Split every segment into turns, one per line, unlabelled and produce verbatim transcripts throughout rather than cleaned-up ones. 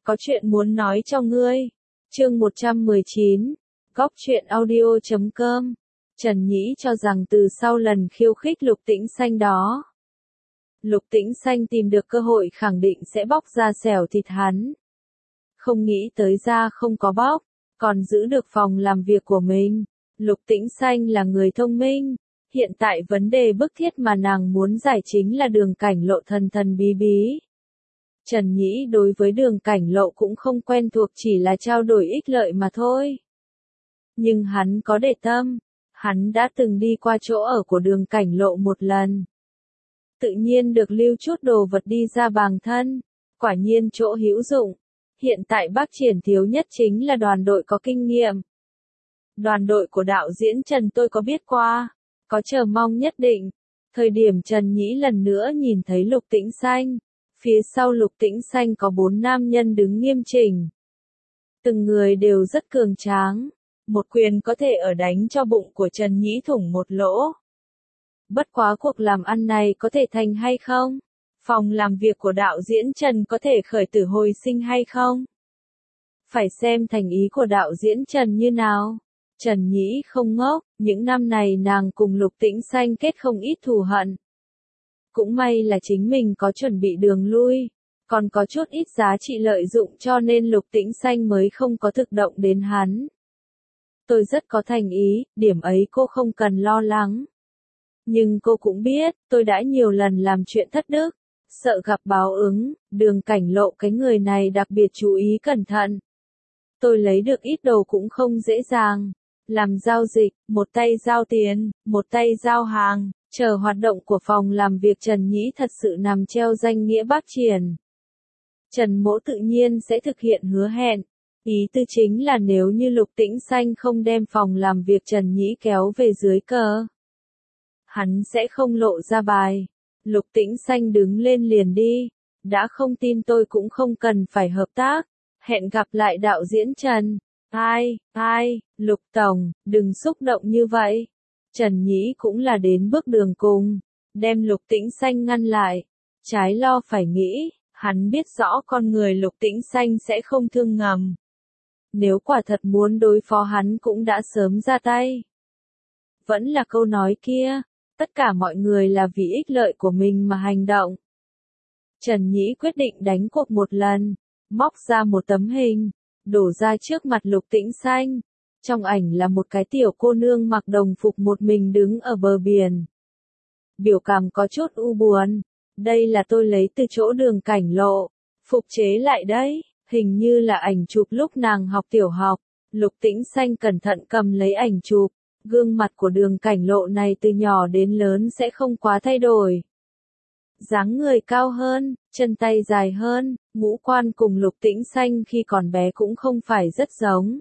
có chuyện muốn nói cho ngươi. Chương một trăm mười chín, góc truyện audio chấm com. Trần Nhĩ cho rằng từ sau lần khiêu khích Lục Tĩnh Xanh đó, Lục Tĩnh Xanh tìm được cơ hội khẳng định sẽ bóc ra xẻo thịt hắn. Không nghĩ tới ra không có bóc, còn giữ được phòng làm việc của mình. Lục Tĩnh Xanh là người thông minh. Hiện tại vấn đề bức thiết mà nàng muốn giải chính là Đường Cảnh Lộ thần thần bí bí. Trần Nhĩ đối với Đường Cảnh Lộ cũng không quen thuộc, chỉ là trao đổi ích lợi mà thôi. Nhưng hắn có để tâm, hắn đã từng đi qua chỗ ở của Đường Cảnh Lộ một lần. Tự nhiên được lưu chút đồ vật đi ra bằng thân, quả nhiên chỗ hữu dụng. Hiện tại Bắc Triển thiếu nhất chính là đoàn đội có kinh nghiệm. Đoàn đội của đạo diễn Trần tôi có biết qua, có chờ mong nhất định. Thời điểm Trần Nhĩ lần nữa nhìn thấy Lục Tĩnh Xanh, phía sau Lục Tĩnh Xanh có bốn nam nhân đứng nghiêm chỉnh. Từng người đều rất cường tráng, một quyền có thể ở đánh cho bụng của Trần Nhĩ thủng một lỗ. Bất quá cuộc làm ăn này có thể thành hay không? Phòng làm việc của đạo diễn Trần có thể khởi tử hồi sinh hay không? Phải xem thành ý của đạo diễn Trần như nào. Trần Nhĩ không ngốc, những năm này nàng cùng Lục Tĩnh Xanh kết không ít thù hận. Cũng may là chính mình có chuẩn bị đường lui, còn có chút ít giá trị lợi dụng cho nên Lục Tĩnh Xanh mới không có thực động đến hắn. Tôi rất có thành ý, điểm ấy cô không cần lo lắng. Nhưng cô cũng biết, tôi đã nhiều lần làm chuyện thất đức, sợ gặp báo ứng. Đường Cảnh Lộ cái người này đặc biệt chú ý cẩn thận. Tôi lấy được ít đồ cũng không dễ dàng. Làm giao dịch, một tay giao tiền, một tay giao hàng, chờ hoạt động của phòng làm việc Trần Nhĩ thật sự nằm treo danh nghĩa Bắc Triển. Trần Mỗ tự nhiên sẽ thực hiện hứa hẹn. Ý tư chính là nếu như Lục Tĩnh Xanh không đem phòng làm việc Trần Nhĩ kéo về dưới cờ, hắn sẽ không lộ ra bài. Lục Tĩnh Xanh đứng lên liền đi. Đã không tin tôi cũng không cần phải hợp tác. Hẹn gặp lại đạo diễn Trần. Ai, ai, Lục Tổng, đừng xúc động như vậy. Trần Nhĩ cũng là đến bước đường cùng, đem Lục Tĩnh Xanh ngăn lại. Trái lo phải nghĩ, hắn biết rõ con người Lục Tĩnh Xanh sẽ không thương ngầm. Nếu quả thật muốn đối phó hắn cũng đã sớm ra tay. Vẫn là câu nói kia, tất cả mọi người là vì ích lợi của mình mà hành động. Trần Nhĩ quyết định đánh cuộc một lần, móc ra một tấm hình, đổ ra trước mặt Lục Tĩnh Xanh. Trong ảnh là một cái tiểu cô nương mặc đồng phục một mình đứng ở bờ biển. Biểu cảm có chút u buồn. Đây là tôi lấy từ chỗ Đường Cảnh Lộ, phục chế lại đấy, hình như là ảnh chụp lúc nàng học tiểu học. Lục Tĩnh Xanh cẩn thận cầm lấy ảnh chụp, gương mặt của Đường Cảnh Lộ này từ nhỏ đến lớn sẽ không quá thay đổi. Dáng người cao hơn, chân tay dài hơn, ngũ quan cùng Lục Tĩnh Xanh khi còn bé cũng không phải rất giống.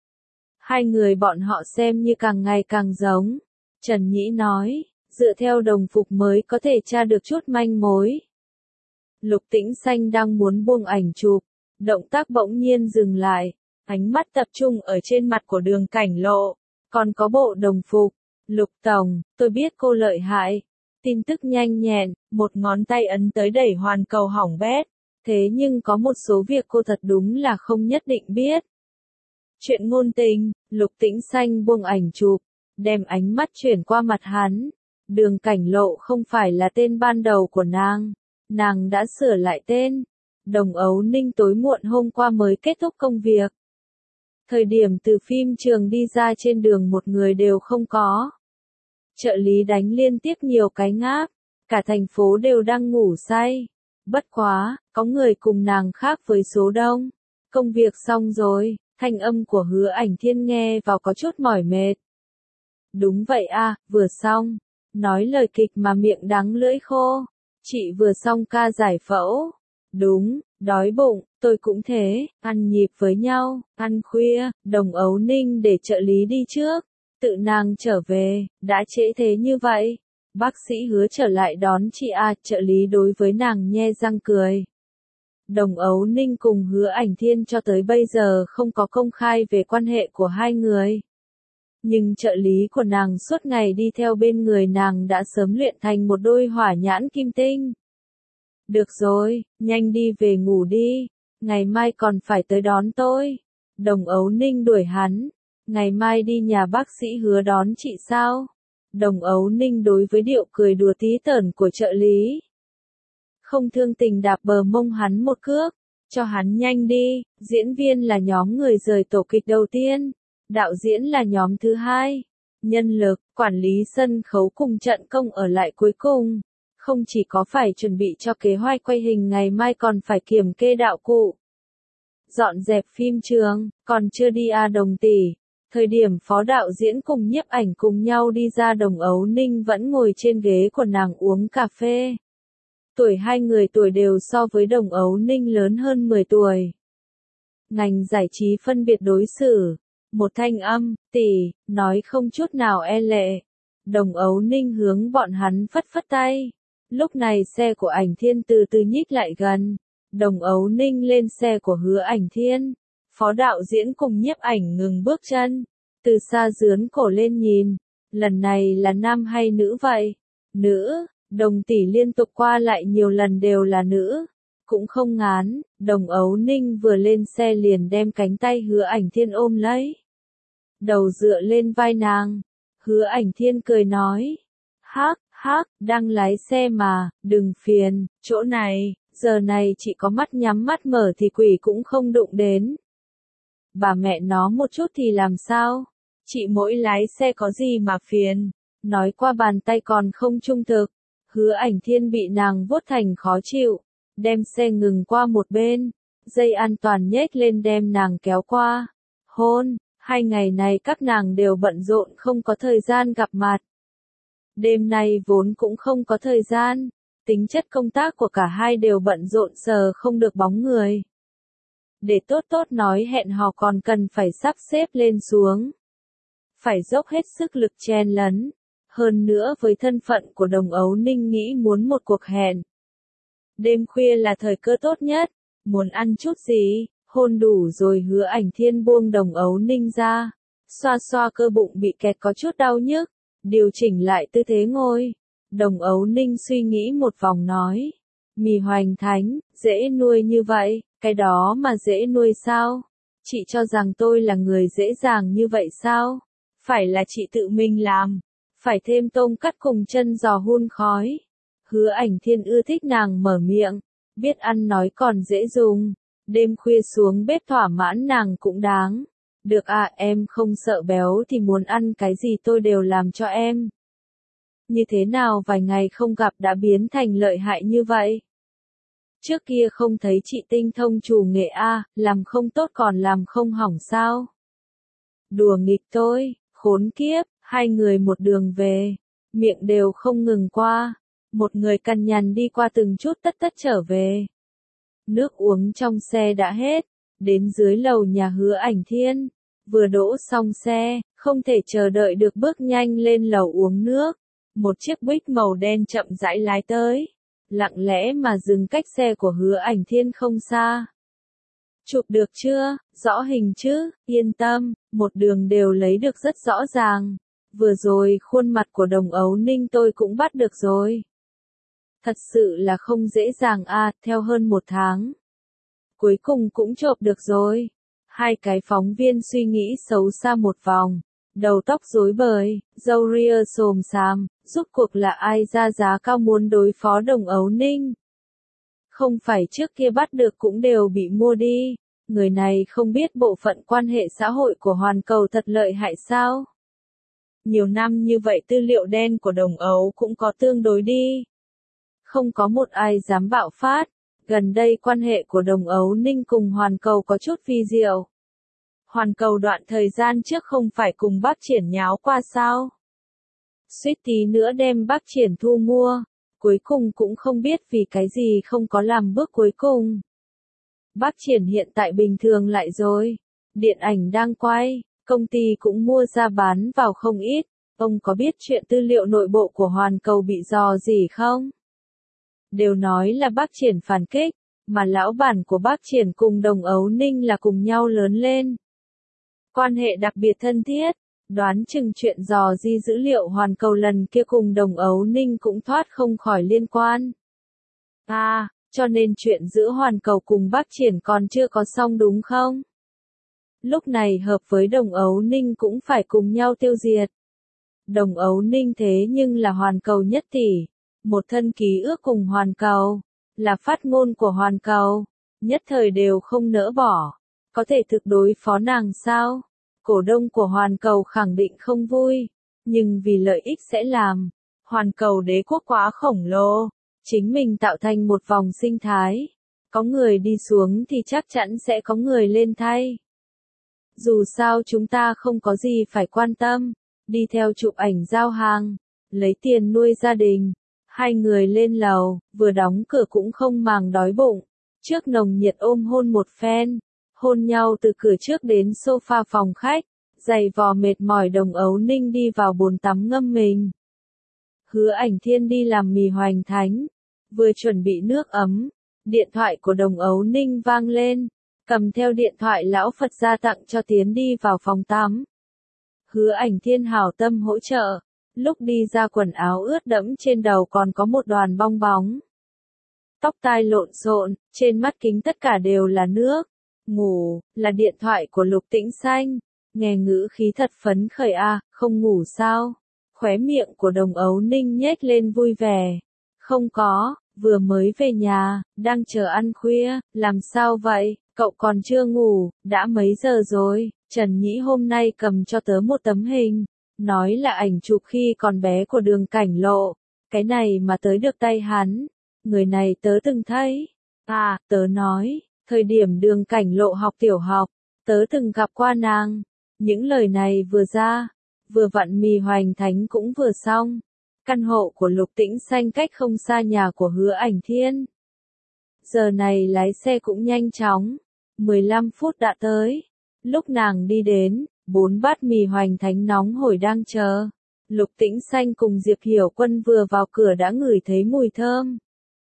Hai người bọn họ xem như càng ngày càng giống. Trần Nhĩ nói, dựa theo đồng phục mới có thể tra được chút manh mối. Lục Tĩnh Xanh đang muốn buông ảnh chụp, động tác bỗng nhiên dừng lại, ánh mắt tập trung ở trên mặt của Đường Cảnh Lộ, còn có bộ đồng phục. Lục Tổng, tôi biết cô lợi hại. Tin tức nhanh nhẹn, một ngón tay ấn tới đẩy hoàn cầu hỏng bét. Thế nhưng có một số việc cô thật đúng là không nhất định biết. Chuyện ngôn tình. Lục Tĩnh Xanh buông ảnh chụp, đem ánh mắt chuyển qua mặt hắn. Đường Cảnh Lộ không phải là tên ban đầu của nàng. Nàng đã sửa lại tên. Đồng Ấu Ninh tối muộn hôm qua mới kết thúc công việc. Thời điểm từ phim trường đi ra trên đường một người đều không có. Trợ lý đánh liên tiếp nhiều cái ngáp. Cả thành phố đều đang ngủ say. Bất quá, có người cùng nàng khác với số đông. Công việc xong rồi, thanh âm của Hứa Ảnh Thiên nghe vào có chút mỏi mệt. Đúng vậy à, vừa xong. Nói lời kịch mà miệng đắng lưỡi khô. Chị vừa xong ca giải phẫu. Đúng, đói bụng, tôi cũng thế, ăn nhịp với nhau, ăn khuya. Đồng Ấu Ninh để trợ lý đi trước. Tự nàng trở về, đã trễ thế như vậy. Bác sĩ Hứa trở lại đón chị à, trợ lý đối với nàng nhe răng cười. Đồng Ấu Ninh cùng Hứa Ảnh Thiên cho tới bây giờ không có công khai về quan hệ của hai người. Nhưng trợ lý của nàng suốt ngày đi theo bên người nàng đã sớm luyện thành một đôi hỏa nhãn kim tinh. Được rồi, nhanh đi về ngủ đi. ngày mai còn phải tới đón tôi. Đồng Ấu Ninh đuổi hắn, ngày mai đi nhà bác sĩ Hứa đón chị sao? Đồng Ấu Ninh đối với điệu cười đùa tí tởn của trợ lý. Không thương tình đạp bờ mông hắn một cước, cho hắn nhanh đi, diễn viên là nhóm người rời tổ kịch đầu tiên, đạo diễn là nhóm thứ hai, nhân lực, quản lý sân khấu cùng trận công ở lại cuối cùng. Không chỉ có phải chuẩn bị cho kế hoạch quay hình ngày mai còn phải kiểm kê đạo cụ, dọn dẹp phim trường, còn chưa đi à Đồng tỷ. Thời điểm phó đạo diễn cùng nhiếp ảnh cùng nhau đi ra, Đồng Ấu Ninh vẫn ngồi trên ghế của nàng uống cà phê. Tuổi hai người tuổi đều so với Đồng Ấu Ninh lớn hơn mười tuổi. Ngành giải trí phân biệt đối xử. Một thanh âm, tỷ, nói không chút nào e lệ. Đồng Ấu Ninh hướng bọn hắn phất phất tay. Lúc này xe của Ảnh Thiên từ từ nhích lại gần. Đồng Ấu Ninh lên xe của Hứa Ảnh Thiên. Phó đạo diễn cùng nhiếp ảnh ngừng bước chân. Từ xa dướn cổ lên nhìn. Lần này là nam hay nữ vậy? Nữ. Đồng tỷ liên tục qua lại nhiều lần đều là nữ. Cũng không ngán. Đồng Ấu Ninh vừa lên xe liền đem cánh tay Hứa Ảnh Thiên ôm lấy. Đầu dựa lên vai nàng. Hứa Ảnh Thiên cười nói. Hắc, hắc, đang lái xe mà, đừng phiền, chỗ này, giờ này chị có mắt nhắm mắt mở thì quỷ cũng không đụng đến. Bà mẹ nó một chút thì làm sao? Chị mỗi lái xe có gì mà phiền? Nói qua bàn tay còn không trung thực. Hứa Ảnh Thiên bị nàng vuốt thành khó chịu. Đem xe ngừng qua một bên. Dây an toàn nhếch lên đem nàng kéo qua. Hôn, hai ngày này các nàng đều bận rộn không có thời gian gặp mặt. Đêm nay vốn cũng không có thời gian. Tính chất công tác của cả hai đều bận rộn sờ không được bóng người. Để tốt tốt nói hẹn hò còn cần phải sắp xếp lên xuống. Phải dốc hết sức lực chen lấn. Hơn nữa với thân phận của Đồng Ấu Ninh nghĩ muốn một cuộc hẹn. Đêm khuya là thời cơ tốt nhất. Muốn ăn chút gì, hôn đủ rồi. Hứa Ảnh Thiên buông Đồng Ấu Ninh ra. Xoa xoa cơ bụng bị kẹt có chút đau nhức. Điều chỉnh lại tư thế ngồi. Đồng Ấu Ninh suy nghĩ một vòng nói. Mì Hoành Thánh, dễ nuôi như vậy, cái đó mà dễ nuôi sao? Chị cho rằng tôi là người dễ dàng như vậy sao? Phải là chị tự mình làm. Phải thêm tôm cắt cùng chân giò hun khói. Hứa Ảnh Thiên ưa thích nàng mở miệng. Biết ăn nói còn dễ dùng. Đêm khuya xuống bếp thỏa mãn nàng cũng đáng. Được à, em không sợ béo thì muốn ăn cái gì tôi đều làm cho em. Như thế nào vài ngày không gặp đã biến thành lợi hại như vậy? Trước kia không thấy chị tinh thông chủ nghệ a, làm không tốt còn làm không hỏng sao? Đùa nghịch tôi, khốn kiếp, hai người một đường về, miệng đều không ngừng qua. Một người cằn nhằn đi qua từng chút tất tất trở về. Nước uống trong xe đã hết, đến dưới lầu nhà Hứa Ảnh Thiên. Vừa đỗ xong xe, không thể chờ đợi được bước nhanh lên lầu uống nước. Một chiếc Buick màu đen chậm rãi lái tới. Lặng lẽ mà dừng cách xe của Hứa Ảnh Thiên không xa. Chụp được chưa, rõ hình chứ, yên tâm, một đường đều lấy được rất rõ ràng. Vừa rồi khuôn mặt của Đồng Ấu Ninh tôi cũng bắt được rồi. Thật sự là không dễ dàng à, theo hơn một tháng. Cuối cùng cũng chụp được rồi. Hai cái phóng viên suy nghĩ xấu xa một vòng. Đầu tóc rối bời, râu ria xồm xàm, rốt cuộc là ai ra giá cao muốn đối phó Đồng Ấu Ninh? Không phải trước kia bắt được cũng đều bị mua đi. Người này không biết bộ phận quan hệ xã hội của Hoàn Cầu thật lợi hại sao? Nhiều năm như vậy tư liệu đen của Đồng Ấu cũng có tương đối đi. Không có một ai dám bạo phát. Gần đây quan hệ của Đồng Ấu Ninh cùng Hoàn Cầu có chút vi diệu. Hoàn Cầu đoạn thời gian trước không phải cùng Bác Triển nháo qua sao? Suýt tí nữa đem Bác Triển thu mua. Cuối cùng cũng không biết vì cái gì không có làm bước cuối cùng. Bác Triển hiện tại bình thường lại rồi. Điện ảnh đang quay, công ty cũng mua ra bán vào không ít. Ông có biết chuyện tư liệu nội bộ của Hoàn Cầu bị dò gì không? Đều nói là Bác Triển phản kích, mà lão bản của Bác Triển cùng Đồng Ấu Ninh là cùng nhau lớn lên. Quan hệ đặc biệt thân thiết, đoán chừng chuyện dò di dữ liệu Hoàn Cầu lần kia cùng Đồng Ấu Ninh cũng thoát không khỏi liên quan. À, cho nên chuyện giữa Hoàn Cầu cùng Bắc Triển còn chưa có xong đúng không? Lúc này hợp với Đồng Ấu Ninh cũng phải cùng nhau tiêu diệt. Đồng Ấu Ninh thế nhưng là Hoàn Cầu nhất tỷ, một thân ký ước cùng Hoàn Cầu, là phát ngôn của Hoàn Cầu, nhất thời đều không nỡ bỏ, có thể thực đối phó nàng sao? Cổ đông của Hoàn Cầu khẳng định không vui, nhưng vì lợi ích sẽ làm. Hoàn Cầu đế quốc quá khổng lồ, chính mình tạo thành một vòng sinh thái, có người đi xuống thì chắc chắn sẽ có người lên thay. Dù sao chúng ta không có gì phải quan tâm, đi theo chụp ảnh giao hàng, lấy tiền nuôi gia đình. Hai người lên lầu, vừa đóng cửa cũng không màng đói bụng, trước nồng nhiệt ôm hôn một phen, hôn nhau từ cửa trước đến sofa phòng khách, giày vò mệt mỏi Đồng Ấu Ninh đi vào bồn tắm ngâm mình. Hứa Ảnh Thiên đi làm mì hoành thánh, vừa chuẩn bị nước ấm, điện thoại của Đồng Ấu Ninh vang lên, cầm theo điện thoại lão Phật gia tặng cho tiến đi vào phòng tắm. Hứa Ảnh Thiên hảo tâm hỗ trợ, lúc đi ra quần áo ướt đẫm trên đầu còn có một đoàn bong bóng. Tóc tai lộn xộn, trên mắt kính tất cả đều là nước. Ngủ, là điện thoại của Lục Tĩnh Xanh, nghe ngữ khí thật phấn khởi a, à, không ngủ sao? Khóe miệng của Đồng Ấu Ninh nhếch lên vui vẻ. Không có, vừa mới về nhà, đang chờ ăn khuya, làm sao vậy, cậu còn chưa ngủ, đã mấy giờ rồi? Trần Nhĩ hôm nay cầm cho tớ một tấm hình, nói là ảnh chụp khi còn bé của Đường Cảnh Lộ, cái này mà tới được tay hắn, người này tớ từng thấy. À, tớ nói, thời điểm Đường Cảnh Lộ học tiểu học, tớ từng gặp qua nàng. Những lời này vừa ra, vừa vặn mì hoành thánh cũng vừa xong. Căn hộ của Lục Tĩnh Xanh cách không xa nhà của Hứa Ảnh Thiên. Giờ này lái xe cũng nhanh chóng, mười lăm phút đã tới. Lúc nàng đi đến, bốn bát mì hoành thánh nóng hổi đang chờ. Lục Tĩnh Xanh cùng Diệp Hiểu Quân vừa vào cửa đã ngửi thấy mùi thơm.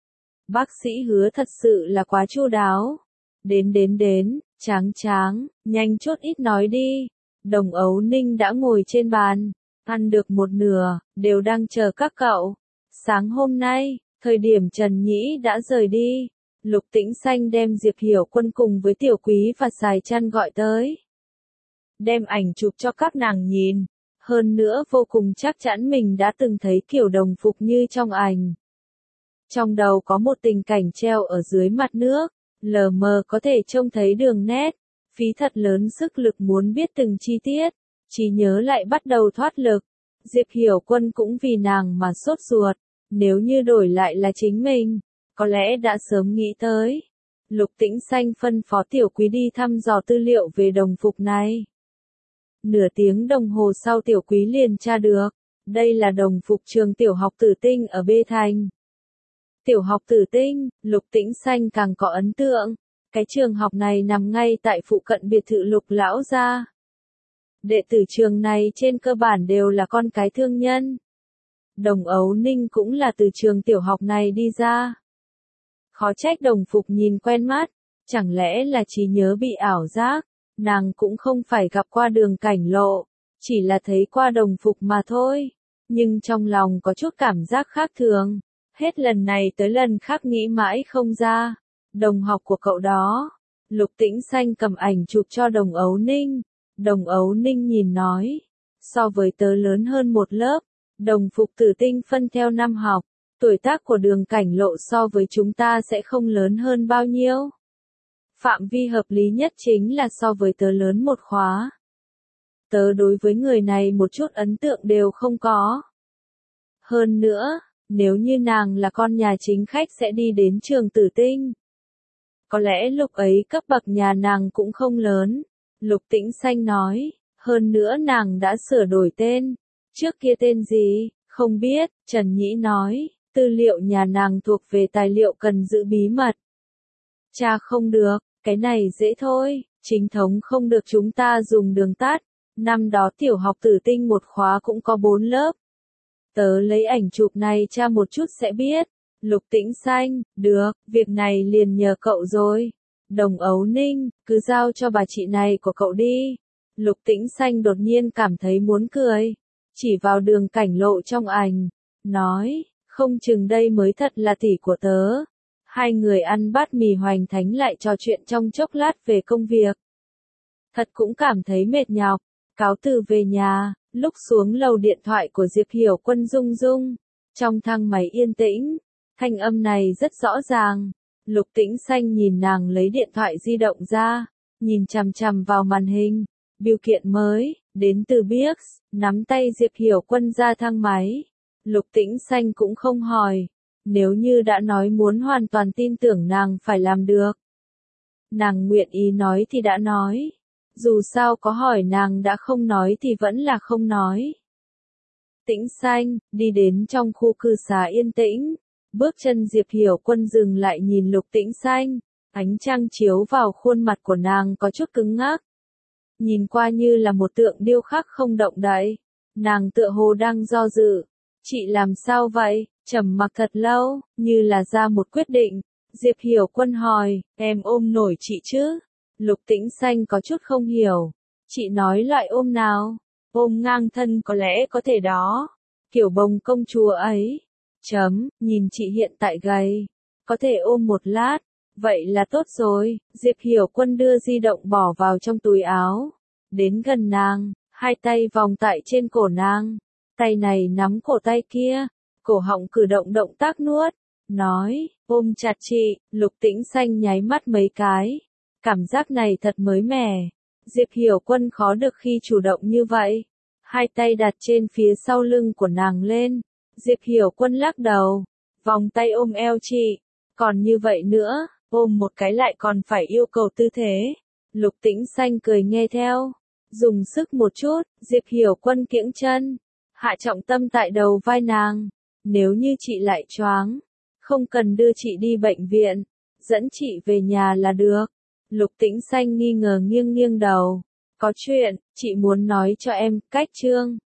Bác sĩ Hứa thật sự là quá chu đáo. Đến đến đến, Tráng Tráng, nhanh chút ít nói đi. Đồng Ấu Ninh đã ngồi trên bàn, ăn được một nửa, đều đang chờ các cậu. Sáng hôm nay, thời điểm Trần Nhĩ đã rời đi, Lục Tĩnh Xanh đem Diệp Hiểu Quân cùng với Tiểu Quý và Sài Chăn gọi tới. Đem ảnh chụp cho các nàng nhìn, hơn nữa vô cùng chắc chắn mình đã từng thấy kiểu đồng phục như trong ảnh. Trong đầu có một tình cảnh treo ở dưới mặt nước, lờ mờ có thể trông thấy đường nét, phí thật lớn sức lực muốn biết từng chi tiết, trí nhớ lại bắt đầu thoát lực. Diệp Hiểu Quân cũng vì nàng mà sốt ruột, nếu như đổi lại là chính mình, có lẽ đã sớm nghĩ tới. Lục Tĩnh Xanh phân phó Tiểu Quý đi thăm dò tư liệu về đồng phục này. Nửa tiếng đồng hồ sau Tiểu Quý liền tra được, đây là đồng phục trường tiểu học Tử Tinh ở Bê Thành. Tiểu học Tử Tinh, Lục Tĩnh Xanh càng có ấn tượng, cái trường học này nằm ngay tại phụ cận biệt thự Lục lão gia. Đệ tử trường này trên cơ bản đều là con cái thương nhân. Đồng Ấu Ninh cũng là từ trường tiểu học này đi ra. Khó trách đồng phục nhìn quen mắt, chẳng lẽ là trí nhớ bị ảo giác, nàng cũng không phải gặp qua Đường Cảnh Lộ, chỉ là thấy qua đồng phục mà thôi, nhưng trong lòng có chút cảm giác khác thường, hết lần này tới lần khác nghĩ mãi không ra. Đồng học của cậu đó, Lục Tĩnh Xanh cầm ảnh chụp cho Đồng Ấu Ninh, Đồng Ấu Ninh nhìn nói, so với tớ lớn hơn một lớp, đồng phục Tử Tinh phân theo năm học. Tuổi tác của Đường Cảnh Lộ so với chúng ta sẽ không lớn hơn bao nhiêu. Phạm vi hợp lý nhất chính là so với tớ lớn một khóa. Tớ đối với người này một chút ấn tượng đều không có. Hơn nữa, nếu như nàng là con nhà chính khách sẽ đi đến trường Tử Tinh. Có lẽ lúc ấy cấp bậc nhà nàng cũng không lớn. Lục Tĩnh Xanh nói, hơn nữa nàng đã sửa đổi tên. Trước kia tên gì, không biết, Trần Nhĩ nói. Tư liệu nhà nàng thuộc về tài liệu cần giữ bí mật. Cha không được, cái này dễ thôi, chính thống không được chúng ta dùng đường tắt. Năm đó tiểu học Tử Tinh một khóa cũng có bốn lớp. Tớ lấy ảnh chụp này tra một chút sẽ biết. Lục Tĩnh Xanh, được, việc này liền nhờ cậu rồi. Đồng Ấu Ninh, cứ giao cho bà chị này của cậu đi. Lục Tĩnh Xanh đột nhiên cảm thấy muốn cười. Chỉ vào Đường Cảnh Lộ trong ảnh, nói. Không chừng đây mới thật là tỷ của tớ. Hai người ăn bát mì hoành thánh lại trò chuyện trong chốc lát về công việc. Thật cũng cảm thấy mệt nhọc, cáo từ về nhà, lúc xuống lầu điện thoại của Diệp Hiểu Quân rung rung. Trong thang máy yên tĩnh, thanh âm này rất rõ ràng. Lục Tĩnh Xanh nhìn nàng lấy điện thoại di động ra, nhìn chằm chằm vào màn hình. Bưu kiện mới, đến từ Bix, nắm tay Diệp Hiểu Quân ra thang máy. Lục Tĩnh Xanh cũng không hỏi, nếu như đã nói muốn hoàn toàn tin tưởng nàng phải làm được. Nàng nguyện ý nói thì đã nói, dù sao có hỏi nàng đã không nói thì vẫn là không nói. Tĩnh Xanh, đi đến trong khu cư xá yên tĩnh, bước chân Diệp Hiểu Quân dừng lại nhìn Lục Tĩnh Xanh, ánh trăng chiếu vào khuôn mặt của nàng có chút cứng ngắc. Nhìn qua như là một tượng điêu khắc không động đậy, nàng tựa hồ đang do dự. Chị làm sao vậy? Trầm mặc thật lâu, như là ra một quyết định. Diệp Hiểu Quân hỏi, em ôm nổi chị chứ? Lục Tĩnh Xanh có chút không hiểu. Chị nói loại ôm nào? Ôm ngang thân có lẽ có thể đó. Kiểu bồng công chúa ấy. Chấm, nhìn chị hiện tại gầy. Có thể ôm một lát. Vậy là tốt rồi. Diệp Hiểu Quân đưa di động bỏ vào trong túi áo. Đến gần nàng, hai tay vòng tại trên cổ nàng. Tay này nắm cổ tay kia. Cổ họng cử động động tác nuốt. Nói, ôm chặt chị. Lục Tĩnh Xanh nháy mắt mấy cái. Cảm giác này thật mới mẻ. Diệp Hiểu Quân khó được khi chủ động như vậy. Hai tay đặt trên phía sau lưng của nàng lên. Diệp Hiểu Quân lắc đầu. Vòng tay ôm eo chị. Còn như vậy nữa, ôm một cái lại còn phải yêu cầu tư thế. Lục Tĩnh Xanh cười nghe theo. Dùng sức một chút, Diệp Hiểu Quân kiễng chân. Hạ trọng tâm tại đầu vai nàng. Nếu như chị lại choáng, không cần đưa chị đi bệnh viện. Dẫn chị về nhà là được. Lục Tĩnh Xanh nghi ngờ nghiêng nghiêng đầu. Có chuyện, chị muốn nói cho em, cách chương.